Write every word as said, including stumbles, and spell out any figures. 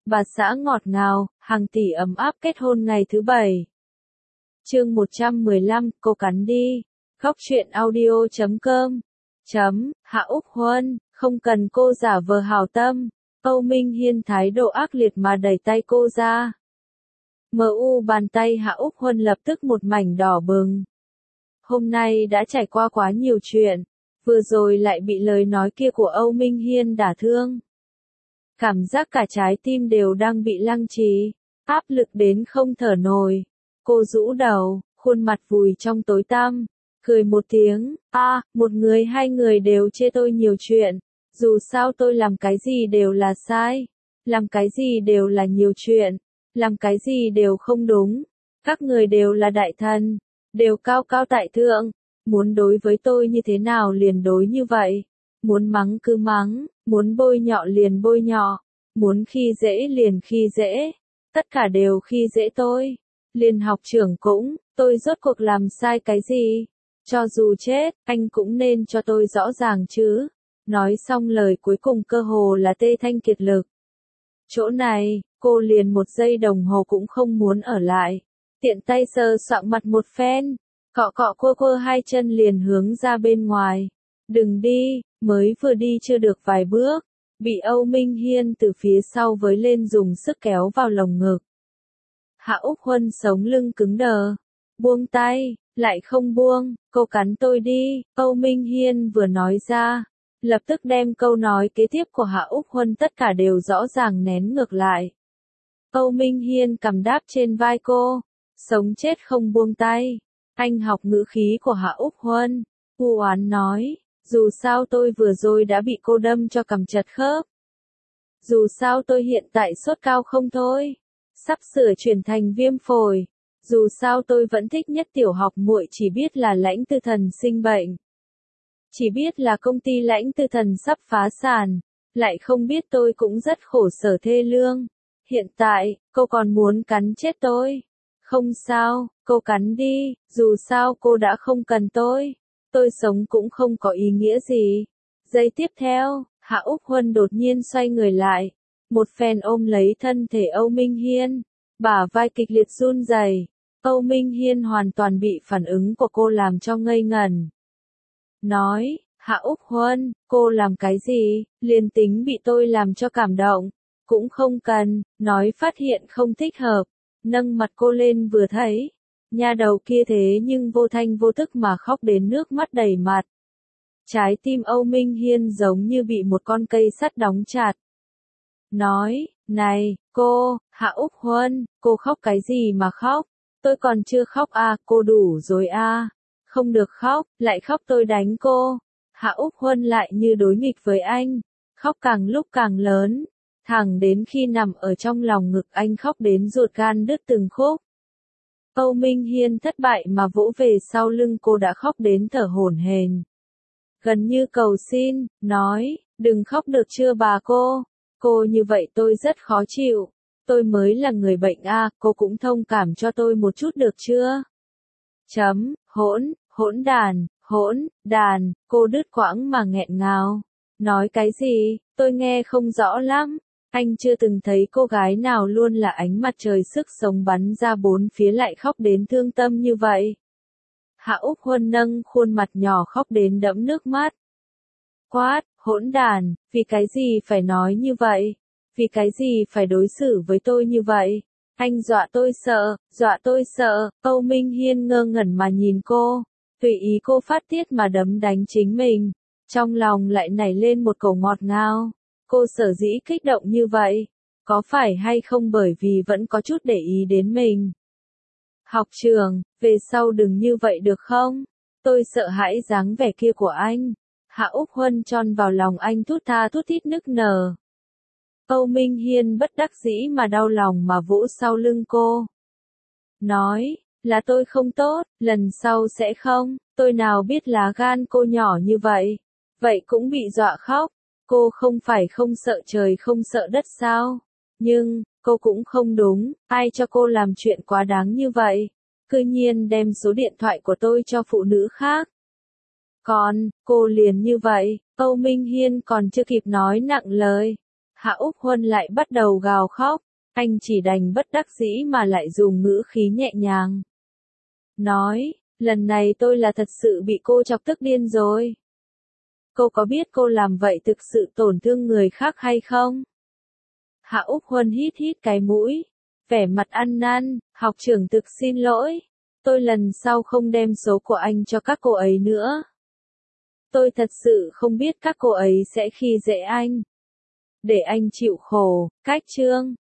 bà xã ngọt ngào, hàng tỷ ấm áp kết hôn ngày thứ bảy. Chương một trăm mười lăm, cô cắn đi. Góc truyện audio chấm com. Chấm, Hạ Úc Huân, không cần cô giả vờ hảo tâm. Âu Minh Hiên thái độ ác liệt mà đẩy tay cô ra. Mờ u bàn tay Hạ Úc Huân lập tức một mảnh đỏ bừng. Hôm nay đã trải qua quá nhiều chuyện, vừa rồi lại bị lời nói kia của Âu Minh Hiên đả thương. Cảm giác cả trái tim đều đang bị lăng trì, áp lực đến không thở nổi. Cô rũ đầu, khuôn mặt vùi trong tối tăm, cười một tiếng, a, à, một người hai người đều chê tôi nhiều chuyện, dù sao tôi làm cái gì đều là sai, làm cái gì đều là nhiều chuyện, làm cái gì đều không đúng, các người đều là đại thần, đều cao cao tại thượng, muốn đối với tôi như thế nào liền đối như vậy, muốn mắng cứ mắng, muốn bôi nhọ liền bôi nhọ, muốn khi dễ liền khi dễ, tất cả đều khi dễ tôi. Liên học trưởng cũng, tôi rốt cuộc làm sai cái gì? Cho dù chết, anh cũng nên cho tôi rõ ràng chứ. Nói xong lời cuối cùng cơ hồ là tê thanh kiệt lực. Chỗ này, cô liền một giây đồng hồ cũng không muốn ở lại. Tiện tay sờ soạng mặt một phen, cọ cọ cô cô hai chân liền hướng ra bên ngoài. Đừng đi, mới vừa đi chưa được vài bước, bị Âu Minh Hiên từ phía sau với lên dùng sức kéo vào lồng ngực. Hạ Úc Huân sống lưng cứng đờ, buông tay, lại không buông, cô cắn tôi đi, Âu Minh Hiên vừa nói ra, lập tức đem câu nói kế tiếp của Hạ Úc Huân tất cả đều rõ ràng nén ngược lại. Âu Minh Hiên cầm đáp trên vai cô, sống chết không buông tay, anh học ngữ khí của Hạ Úc Huân, u oán nói, dù sao tôi vừa rồi đã bị cô đâm cho cầm chật khớp. Dù sao tôi hiện tại sốt cao không thôi. Sắp sửa chuyển thành viêm phổi. Dù sao tôi vẫn thích nhất tiểu học muội chỉ biết là Lãnh Tư Thần sinh bệnh. Chỉ biết là công ty Lãnh Tư Thần sắp phá sản. Lại không biết tôi cũng rất khổ sở thê lương. Hiện tại, cô còn muốn cắn chết tôi. Không sao, cô cắn đi, dù sao cô đã không cần tôi. Tôi sống cũng không có ý nghĩa gì. Giây tiếp theo, Hạ Úc Huân đột nhiên xoay người lại. Một phen ôm lấy thân thể Âu Minh Hiên, bả vai kịch liệt run rẩy. Âu Minh Hiên hoàn toàn bị phản ứng của cô làm cho ngây ngẩn. Nói, Hạ Úc Huân, cô làm cái gì, liền tính bị tôi làm cho cảm động, cũng không cần, nói phát hiện không thích hợp, nâng mặt cô lên vừa thấy, nha đầu kia thế nhưng vô thanh vô tức mà khóc đến nước mắt đầy mặt. Trái tim Âu Minh Hiên giống như bị một con cây sắt đóng chặt. Nói, này, cô, Hạ Úc Huân, cô khóc cái gì mà khóc? Tôi còn chưa khóc à, cô đủ rồi à. Không được khóc, lại khóc tôi đánh cô. Hạ Úc Huân lại như đối nghịch với anh, khóc càng lúc càng lớn, thẳng đến khi nằm ở trong lòng ngực anh khóc đến ruột gan đứt từng khúc. Âu Minh Hiên thất bại mà vỗ về sau lưng cô đã khóc đến thở hổn hển. Gần như cầu xin, nói, đừng khóc được chưa bà cô. Cô như vậy tôi rất khó chịu, tôi mới là người bệnh a, à, cô cũng thông cảm cho tôi một chút được chưa? Chấm, hỗn, hỗn đàn, hỗn, đàn, cô đứt quãng mà nghẹn ngào. Nói cái gì, tôi nghe không rõ lắm, anh chưa từng thấy cô gái nào luôn là ánh mặt trời sức sống bắn ra bốn phía lại khóc đến thương tâm như vậy. Hạ Úc Huân nâng khuôn mặt nhỏ khóc đến đẫm nước mắt. Quát, hỗn đàn, vì cái gì phải nói như vậy? Vì cái gì phải đối xử với tôi như vậy? Anh dọa tôi sợ, dọa tôi sợ, Âu Minh Hiên ngơ ngẩn mà nhìn cô, tùy ý cô phát tiết mà đấm đánh chính mình, trong lòng lại nảy lên một câu ngọt ngào. Cô sở dĩ kích động như vậy, có phải hay không bởi vì vẫn có chút để ý đến mình? Học trưởng, về sau đừng như vậy được không? Tôi sợ hãi dáng vẻ kia của anh. Hạ Úc Huân tròn vào lòng anh thút tha thút thít nức nở. Âu Minh Hiên bất đắc dĩ mà đau lòng mà vỗ sau lưng cô. Nói, là tôi không tốt, lần sau sẽ không, tôi nào biết lá gan cô nhỏ như vậy. Vậy cũng bị dọa khóc, cô không phải không sợ trời không sợ đất sao? Nhưng, cô cũng không đúng, ai cho cô làm chuyện quá đáng như vậy? Cư nhiên đem số điện thoại của tôi cho phụ nữ khác. Còn, cô liền như vậy, Âu Minh Hiên còn chưa kịp nói nặng lời. Hạ Hạ Úc Huân lại bắt đầu gào khóc, anh chỉ đành bất đắc dĩ mà lại dùng ngữ khí nhẹ nhàng. Nói, lần này tôi là thật sự bị cô chọc tức điên rồi. Cô có biết cô làm vậy thực sự tổn thương người khác hay không? Hạ Úc Huân hít hít cái mũi, vẻ mặt ăn năn, học trưởng thực xin lỗi. Tôi lần sau không đem số của anh cho các cô ấy nữa. Tôi thật sự không biết các cô ấy sẽ khi dễ anh. Để anh chịu khổ, cách chương.